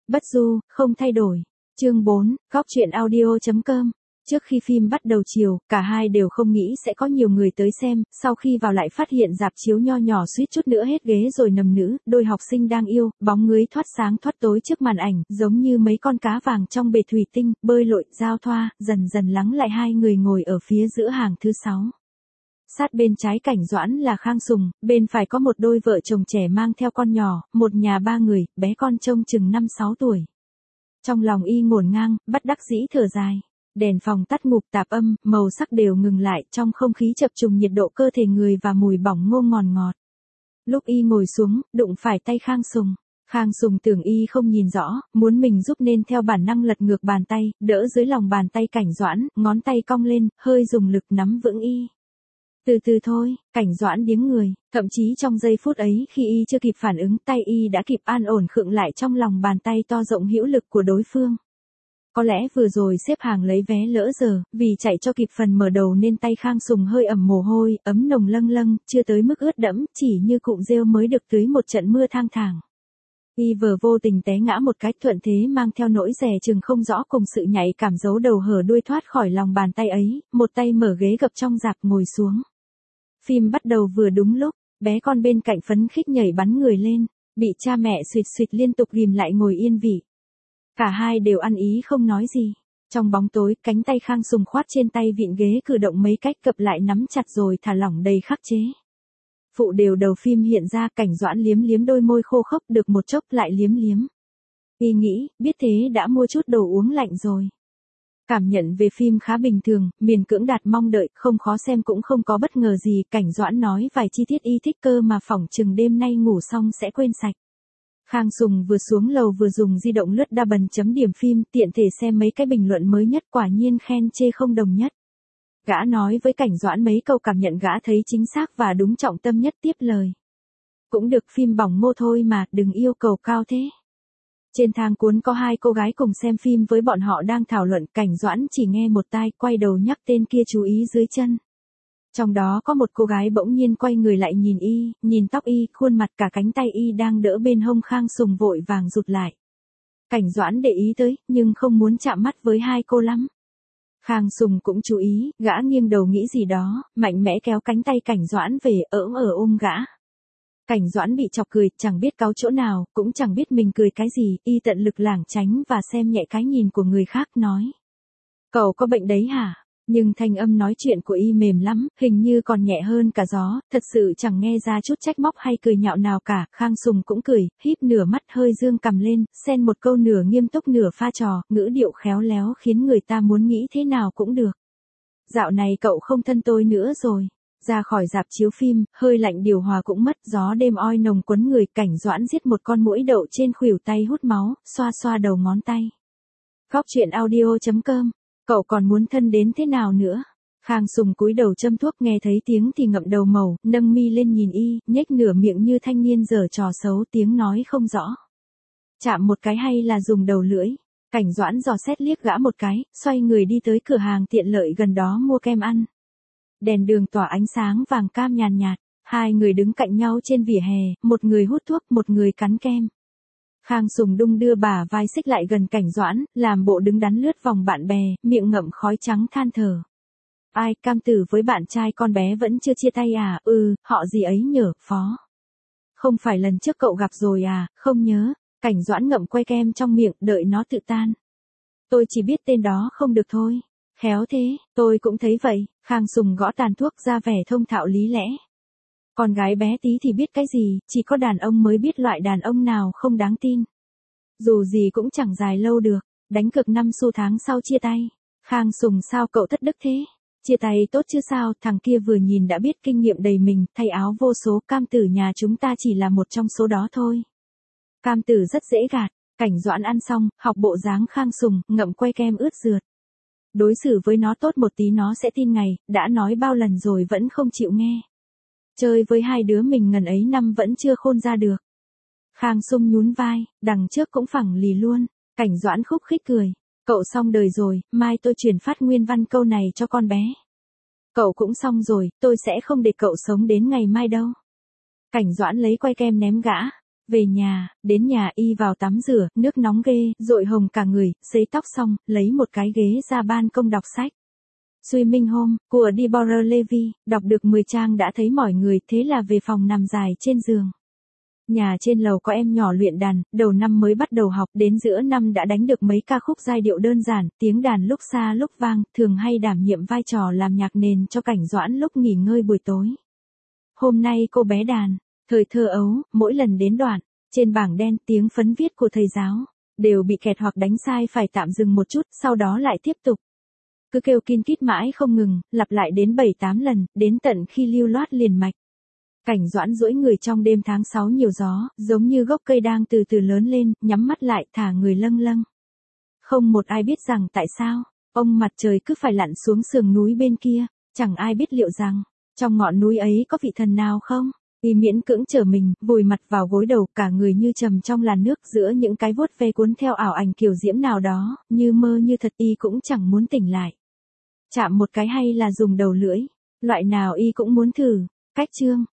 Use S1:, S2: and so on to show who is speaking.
S1: Bất du, không thay đổi. Chương 4, góc truyện audio.com. Trước khi phim bắt đầu chiều, cả hai đều không nghĩ sẽ có nhiều người tới xem, sau khi vào lại phát hiện rạp chiếu nho nhỏ suýt chút nữa hết ghế rồi nằm nữ, đôi học sinh đang yêu, bóng ngưới thoát sáng thoát tối trước màn ảnh, giống như mấy con cá vàng trong bể thủy tinh, bơi lội, giao thoa, dần dần lắng lại hai người ngồi ở phía giữa hàng thứ 6. Sát bên trái Cảnh Doãn là Khang Sùng, bên phải có một đôi vợ chồng trẻ mang theo con nhỏ, một nhà 3 người, bé con trông chừng 5-6 tuổi. Trong lòng y ngổn ngang, bất đắc dĩ thở dài. Đèn phòng tắt ngụp tạp âm, màu sắc đều ngừng lại, trong không khí chập trùng nhiệt độ cơ thể người và mùi bỏng ngô ngọt ngọt. Lúc y ngồi xuống, đụng phải tay Khang Sùng. Khang Sùng tưởng y không nhìn rõ, muốn mình giúp nên theo bản năng lật ngược bàn tay, đỡ dưới lòng bàn tay Cảnh Doãn, ngón tay cong lên, hơi dùng lực nắm vững y. Từ từ thôi, Cảnh Doãn điếng người, thậm chí trong giây phút ấy khi y chưa kịp phản ứng, tay y đã kịp an ổn khựng lại trong lòng bàn tay to rộng hữu lực của đối phương. Có lẽ vừa rồi xếp hàng lấy vé lỡ giờ, vì chạy cho kịp phần mở đầu nên tay Khang Sùng hơi ẩm mồ hôi, ấm nồng lâng lâng, chưa tới mức ướt đẫm, chỉ như cụm rêu mới được tưới một trận mưa thang thàng. Y vừa vô tình té ngã một cái, thuận thế mang theo nỗi dè chừng không rõ cùng sự nhạy cảm giấu đầu hở đuôi thoát khỏi lòng bàn tay ấy, một tay mở ghế gập trong rạp ngồi xuống. Phim bắt đầu vừa đúng lúc, bé con bên cạnh phấn khích nhảy bắn người lên, bị cha mẹ suýt suýt liên tục ghim lại ngồi yên vị. Cả hai đều ăn ý không nói gì. Trong bóng tối, cánh tay Khang Sùng khoát trên tay vịn ghế cử động mấy cách cập lại nắm chặt rồi thả lỏng đầy khắc chế. Phụ đều đầu phim hiện ra, Cảnh Doãn liếm liếm đôi môi khô khốc, được một chốc lại liếm liếm. Y nghĩ, biết thế đã mua chút đồ uống lạnh rồi. Cảm nhận về phim khá bình thường, miền cưỡng đạt mong đợi, không khó xem cũng không có bất ngờ gì. Cảnh Doãn nói vài chi tiết y thích cơ mà phỏng chừng đêm nay ngủ xong sẽ quên sạch. Khang Sùng vừa xuống lầu vừa dùng di động lướt đa bần chấm điểm phim, tiện thể xem mấy cái bình luận mới nhất, quả nhiên khen chê không đồng nhất. Gã nói với Cảnh Doãn mấy câu cảm nhận gã thấy chính xác và đúng trọng tâm nhất, tiếp lời. Cũng được, phim bỏng ngô thôi mà, đừng yêu cầu cao thế. Trên thang cuốn có hai cô gái cùng xem phim với bọn họ đang thảo luận, Cảnh Doãn chỉ nghe một tai, quay đầu nhắc tên kia chú ý dưới chân. Trong đó có một cô gái bỗng nhiên quay người lại nhìn y, nhìn tóc y, khuôn mặt, cả cánh tay y đang đỡ bên hông Khang Sùng vội vàng rụt lại. Cảnh Doãn để ý tới, nhưng không muốn chạm mắt với hai cô lắm. Khang Sùng cũng chú ý, gã nghiêng đầu nghĩ gì đó, mạnh mẽ kéo cánh tay Cảnh Doãn về, ôm gã. Cảnh Doãn bị chọc cười, chẳng biết cáu chỗ nào, cũng chẳng biết mình cười cái gì, y tận lực lảng tránh và xem nhẹ cái nhìn của người khác, nói. Cậu có bệnh đấy hả? Nhưng thanh âm nói chuyện của y mềm lắm, hình như còn nhẹ hơn cả gió, thật sự chẳng nghe ra chút trách móc hay cười nhạo nào cả. Khang Sùng cũng cười, híp nửa mắt hơi dương cằm lên, xen một câu nửa nghiêm túc nửa pha trò, ngữ điệu khéo léo khiến người ta muốn nghĩ thế nào cũng được. Dạo này cậu không thân tôi nữa rồi. Ra khỏi rạp chiếu phim, hơi lạnh điều hòa cũng mất, gió đêm oi nồng quấn người. Cảnh Doãn giết một con muỗi đậu trên khuỷu tay hút máu, xoa xoa đầu ngón tay. Góc truyện audio.com. Cậu còn muốn thân đến thế nào nữa? Khang Sùng cúi đầu châm thuốc, nghe thấy tiếng thì ngậm đầu màu, nâng mi lên nhìn y, nhếch nửa miệng như thanh niên giở trò xấu, tiếng nói không rõ. Chạm một cái hay là dùng đầu lưỡi? Cảnh Doãn dò xét liếc gã một cái, xoay người đi tới cửa hàng tiện lợi gần đó mua kem ăn. Đèn đường tỏa ánh sáng vàng cam nhàn nhạt, hai người đứng cạnh nhau trên vỉa hè, một người hút thuốc, một người cắn kem. Khang Sùng đung đưa bả vai xích lại gần Cảnh Doãn, làm bộ đứng đắn lướt vòng bạn bè, miệng ngậm khói trắng than thở. Ai, Cam Tử với bạn trai con bé vẫn chưa chia tay à? Họ gì ấy nhở, Phó? Không phải lần trước cậu gặp rồi à, không nhớ. Cảnh Doãn ngậm que kem trong miệng, đợi nó tự tan. Tôi chỉ biết tên đó không được thôi. Khéo thế, tôi cũng thấy vậy. Khang Sùng gõ tàn thuốc ra vẻ thông thạo lý lẽ. Con gái bé tí thì biết cái gì, chỉ có đàn ông mới biết loại đàn ông nào không đáng tin. Dù gì cũng chẳng dài lâu được, đánh cược 5 xu tháng sau chia tay. Khang Sùng sao cậu thất đức thế? Chia tay tốt chứ sao, thằng kia vừa nhìn đã biết kinh nghiệm đầy mình, thay áo vô số. Cam Tử nhà chúng ta chỉ là một trong số đó thôi. Cam Tử rất dễ gạt. Cảnh Doãn ăn xong, học bộ dáng Khang Sùng, ngậm que kem ướt rượt. Đối xử với nó tốt một tí nó sẽ tin ngày, đã nói bao lần rồi vẫn không chịu nghe. Chơi với hai đứa mình ngần ấy năm vẫn chưa khôn ra được. Khang Sung nhún vai, đằng trước cũng phẳng lì luôn. Cảnh Doãn khúc khích cười. Cậu xong đời rồi, mai tôi chuyển phát nguyên văn câu này cho con bé. Cậu cũng xong rồi, tôi sẽ không để cậu sống đến ngày mai đâu. Cảnh Doãn lấy que kem ném gã. Về nhà, đến nhà y vào tắm rửa, nước nóng ghê, dội hồng cả người, sấy tóc xong, lấy một cái ghế ra ban công đọc sách. Swimming Home, của Deborah Levy, đọc được 10 trang đã thấy mỏi người, thế là về phòng nằm dài trên giường. Nhà trên lầu có em nhỏ luyện đàn, đầu năm mới bắt đầu học, đến giữa năm đã đánh được mấy ca khúc giai điệu đơn giản, tiếng đàn lúc xa lúc vang, thường hay đảm nhiệm vai trò làm nhạc nền cho Cảnh Doãn lúc nghỉ ngơi buổi tối. Hôm nay cô bé đàn, thời thơ ấu, mỗi lần đến đoạn, trên bảng đen tiếng phấn viết của thầy giáo, đều bị kẹt hoặc đánh sai phải tạm dừng một chút, sau đó lại tiếp tục. Cứ kêu kin kít mãi không ngừng, lặp lại đến 7-8 lần, đến tận khi lưu loát liền mạch. Cảnh Doãn duỗi người trong đêm tháng 6 nhiều gió, giống như gốc cây đang từ từ lớn lên, nhắm mắt lại thả người lâng lâng. Không một ai biết rằng tại sao, ông mặt trời cứ phải lặn xuống sườn núi bên kia, chẳng ai biết liệu rằng, trong ngọn núi ấy có vị thần nào không? Y miễn cưỡng trở mình, vùi mặt vào gối đầu, cả người như trầm trong làn nước giữa những cái vuốt ve cuốn theo ảo ảnh kiều diễm nào đó, như mơ như thật y cũng chẳng muốn tỉnh lại. Chạm một cái hay là dùng đầu lưỡi, loại nào y cũng muốn thử. Cách chương